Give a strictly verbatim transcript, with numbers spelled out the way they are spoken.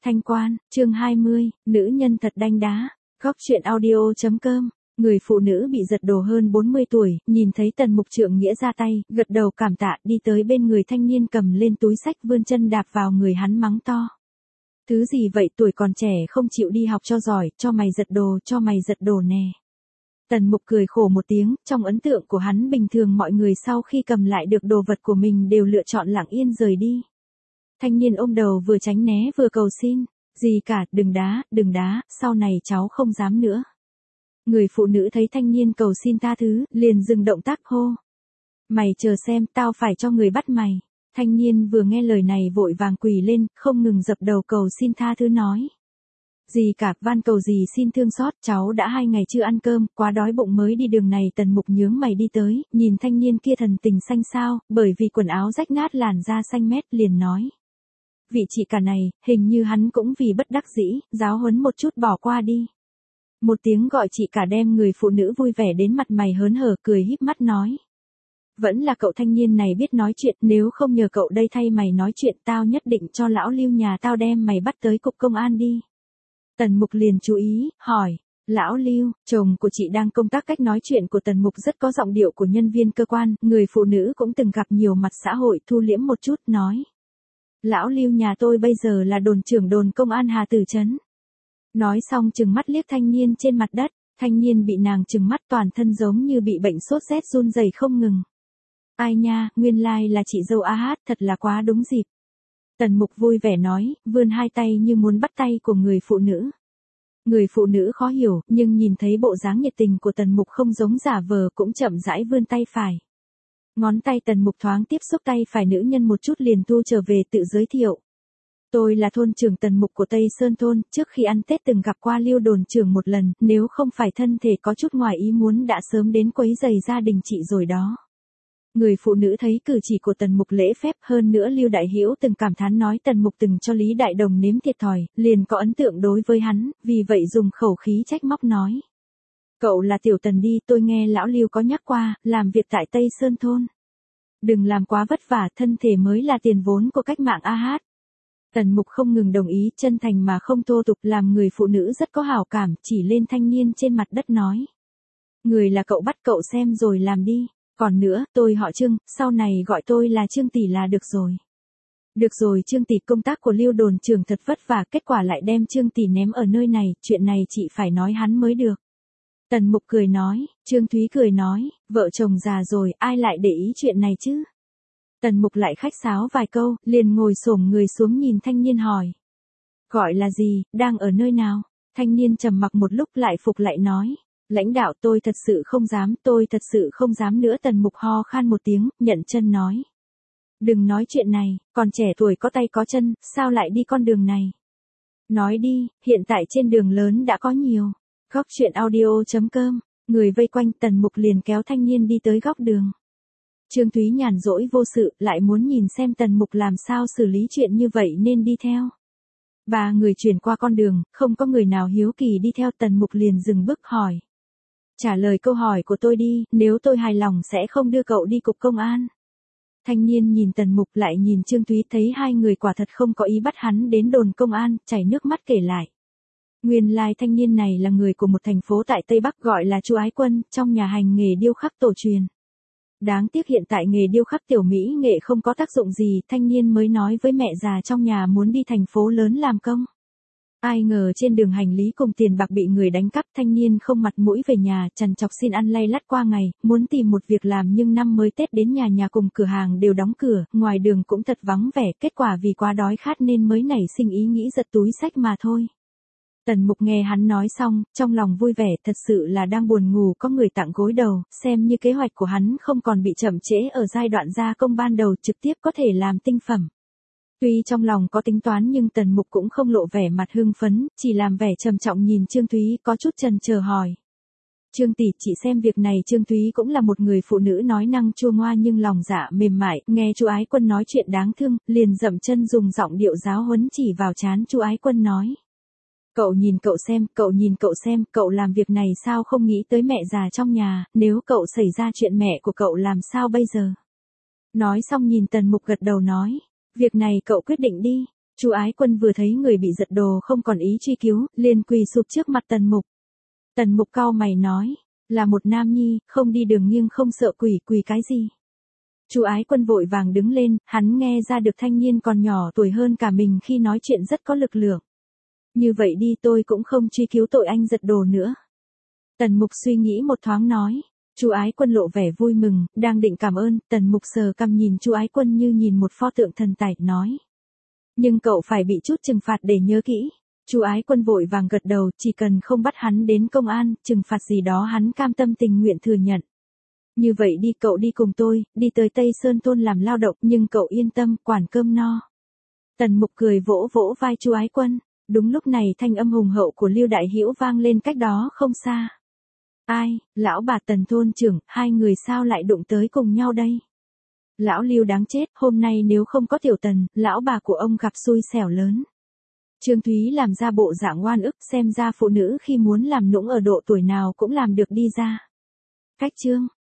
Thanh Quan, chương hai mươi, nữ nhân thật đanh đá. Góc truyện audio chấm com. Người phụ nữ bị giật đồ hơn bốn mươi tuổi, nhìn thấy Tần Mục Trượng Nghĩa ra tay, gật đầu cảm tạ, đi tới bên người thanh niên cầm lên túi sách vươn chân đạp vào người hắn mắng to. Thứ gì vậy, tuổi còn trẻ không chịu đi học cho giỏi, cho mày giật đồ, cho mày giật đồ nè. Tần Mục cười khổ một tiếng, trong ấn tượng của hắn bình thường mọi người sau khi cầm lại được đồ vật của mình đều lựa chọn lặng yên rời đi. Thanh niên ôm đầu vừa tránh né vừa cầu xin, gì cả, đừng đá, đừng đá, sau này cháu không dám nữa. Người phụ nữ thấy thanh niên cầu xin tha thứ, liền dừng động tác hô. Mày chờ xem, tao phải cho người bắt mày. Thanh niên vừa nghe lời này vội vàng quỳ lên, không ngừng dập đầu cầu xin tha thứ nói. Gì cả, van cầu gì xin thương xót, cháu đã hai ngày chưa ăn cơm, quá đói bụng mới đi đường này. Tần Mục nhướng mày đi tới, nhìn thanh niên kia thần tình xanh xao, bởi vì quần áo rách nát làn da xanh mét, liền nói. Vị chị cả này, hình như hắn cũng vì bất đắc dĩ, giáo huấn một chút bỏ qua đi. Một tiếng gọi chị cả đem người phụ nữ vui vẻ đến mặt mày hớn hở, cười híp mắt nói. Vẫn là cậu thanh niên này biết nói chuyện, nếu không nhờ cậu đây thay mày nói chuyện, tao nhất định cho lão Lưu nhà tao đem mày bắt tới cục công an đi. Tần Mục liền chú ý, hỏi. Lão Lưu, chồng của chị đang công tác. Cách nói chuyện của Tần Mục rất có giọng điệu của nhân viên cơ quan, người phụ nữ cũng từng gặp nhiều mặt xã hội, thu liễm một chút, nói. Lão Lưu nhà tôi bây giờ là đồn trưởng đồn công an Hà Tử Trấn. Nói xong chừng mắt liếc thanh niên trên mặt đất, thanh niên bị nàng chừng mắt toàn thân giống như bị bệnh sốt rét run rẩy không ngừng. Ai nha, nguyên lai là chị dâu A Hát, thật là quá đúng dịp. Tần Mục vui vẻ nói, vươn hai tay như muốn bắt tay của người phụ nữ. Người phụ nữ khó hiểu, nhưng nhìn thấy bộ dáng nhiệt tình của Tần Mục không giống giả vờ, cũng chậm rãi vươn tay phải. Ngón tay Tần Mục thoáng tiếp xúc tay phải nữ nhân một chút liền thu trở về, tự giới thiệu. Tôi là thôn trưởng Tần Mục của Tây Sơn thôn, trước khi ăn Tết từng gặp qua Lưu đồn trưởng một lần, nếu không phải thân thể có chút ngoài ý muốn đã sớm đến quấy rầy gia đình chị rồi đó. Người phụ nữ thấy cử chỉ của Tần Mục lễ phép, hơn nữa Lưu Đại Hữu từng cảm thán nói Tần Mục từng cho Lý Đại Đồng nếm thiệt thòi, liền có ấn tượng đối với hắn, vì vậy dùng khẩu khí trách móc nói. Cậu là Tiểu Tần đi, tôi nghe lão Lưu có nhắc qua, làm việc tại Tây Sơn thôn. Đừng làm quá vất vả, thân thể mới là tiền vốn của cách mạng A Hát. Tần Mục không ngừng đồng ý, chân thành mà không thô tục, làm người phụ nữ rất có hảo cảm, chỉ lên thanh niên trên mặt đất nói. Người là cậu bắt cậu xem rồi làm đi. Còn nữa, tôi họ Trương, sau này gọi tôi là Trương tỷ là được rồi. Được rồi Trương tỷ, công tác của Lưu đồn trưởng thật vất vả, kết quả lại đem Trương tỷ ném ở nơi này, chuyện này chị phải nói hắn mới được. Tần Mục cười nói, Trương Thúy cười nói, vợ chồng già rồi, ai lại để ý chuyện này chứ? Tần Mục lại khách sáo vài câu, liền ngồi xổm người xuống nhìn thanh niên hỏi. Gọi là gì, đang ở nơi nào? Thanh niên trầm mặc một lúc lại phục lại nói. Lãnh đạo, tôi thật sự không dám, tôi thật sự không dám nữa. Tần Mục ho khan một tiếng, nhận chân nói. Đừng nói chuyện này, còn trẻ tuổi có tay có chân, sao lại đi con đường này? Nói đi, hiện tại trên đường lớn đã có nhiều. Góc truyện audio chấm com, người vây quanh. Tần Mục liền kéo thanh niên đi tới góc đường. Trương Thúy nhàn rỗi vô sự, lại muốn nhìn xem Tần Mục làm sao xử lý chuyện như vậy nên đi theo. Ba người chuyển qua con đường, không có người nào hiếu kỳ đi theo. Tần Mục liền dừng bước hỏi. Trả lời câu hỏi của tôi đi, nếu tôi hài lòng sẽ không đưa cậu đi cục công an. Thanh niên nhìn Tần Mục lại nhìn Trương Thúy, thấy hai người quả thật không có ý bắt hắn đến đồn công an, chảy nước mắt kể lại. Nguyên lai thanh niên này là người của một thành phố tại Tây Bắc gọi là Chu Ái Quân, trong nhà hành nghề điêu khắc tổ truyền. Đáng tiếc hiện tại nghề điêu khắc tiểu mỹ nghệ không có tác dụng gì, thanh niên mới nói với mẹ già trong nhà muốn đi thành phố lớn làm công. Ai ngờ trên đường hành lý cùng tiền bạc bị người đánh cắp, thanh niên không mặt mũi về nhà, trằn trọc xin ăn lay lắt qua ngày, muốn tìm một việc làm nhưng năm mới Tết đến nhà nhà cùng cửa hàng đều đóng cửa, ngoài đường cũng thật vắng vẻ, kết quả vì quá đói khát nên mới nảy sinh ý nghĩ giật túi xách mà thôi. Tần Mục nghe hắn nói xong, trong lòng vui vẻ, thật sự là đang buồn ngủ có người tặng gối đầu, xem như kế hoạch của hắn không còn bị chậm trễ ở giai đoạn gia công ban đầu, trực tiếp có thể làm tinh phẩm. Tuy trong lòng có tính toán nhưng Tần Mục cũng không lộ vẻ mặt hưng phấn, chỉ làm vẻ trầm trọng nhìn Trương Thúy, có chút chần chờ hỏi. Trương tỷ, chị xem việc này. Trương Thúy cũng là một người phụ nữ nói năng chua ngoa nhưng lòng dạ mềm mại, nghe Chu Ái Quân nói chuyện đáng thương, liền dậm chân dùng giọng điệu giáo huấn chỉ vào trán Chu Ái Quân nói. Cậu nhìn cậu xem, cậu nhìn cậu xem, cậu làm việc này sao không nghĩ tới mẹ già trong nhà, nếu cậu xảy ra chuyện mẹ của cậu làm sao bây giờ? Nói xong nhìn Tần Mục gật đầu nói. Việc này cậu quyết định đi. Chu Ái Quân vừa thấy người bị giật đồ không còn ý truy cứu, liền quỳ sụp trước mặt Tần Mục. Tần Mục cau mày nói, là một nam nhi, không đi đường nghiêng không sợ quỷ, quỳ cái gì? Chu Ái Quân vội vàng đứng lên, hắn nghe ra được thanh niên còn nhỏ tuổi hơn cả mình khi nói chuyện rất có lực lượng. Như vậy đi, tôi cũng không truy cứu tội anh giật đồ nữa. Tần Mục suy nghĩ một thoáng nói. Chu Ái Quân lộ vẻ vui mừng, đang định cảm ơn, Tần Mục sờ cằm nhìn Chu Ái Quân như nhìn một pho tượng thần tài, nói. Nhưng cậu phải bị chút trừng phạt để nhớ kỹ. Chu Ái Quân vội vàng gật đầu, chỉ cần không bắt hắn đến công an, trừng phạt gì đó hắn cam tâm tình nguyện thừa nhận. Như vậy đi, cậu đi cùng tôi, đi tới Tây Sơn Thôn làm lao động, nhưng cậu yên tâm, quản cơm no. Tần Mục cười vỗ vỗ vai Chu Ái Quân. Đúng lúc này thanh âm hùng hậu của Lưu Đại Hữu vang lên cách đó không xa. Ai, lão bà Tần thôn trưởng, hai người sao lại đụng tới cùng nhau đây? Lão Lưu đáng chết, hôm nay nếu không có Tiểu Tần, lão bà của ông gặp xui xẻo lớn. Trương Thúy làm ra bộ dạng oan ức, xem ra phụ nữ khi muốn làm nũng ở độ tuổi nào cũng làm được đi ra. Cách chương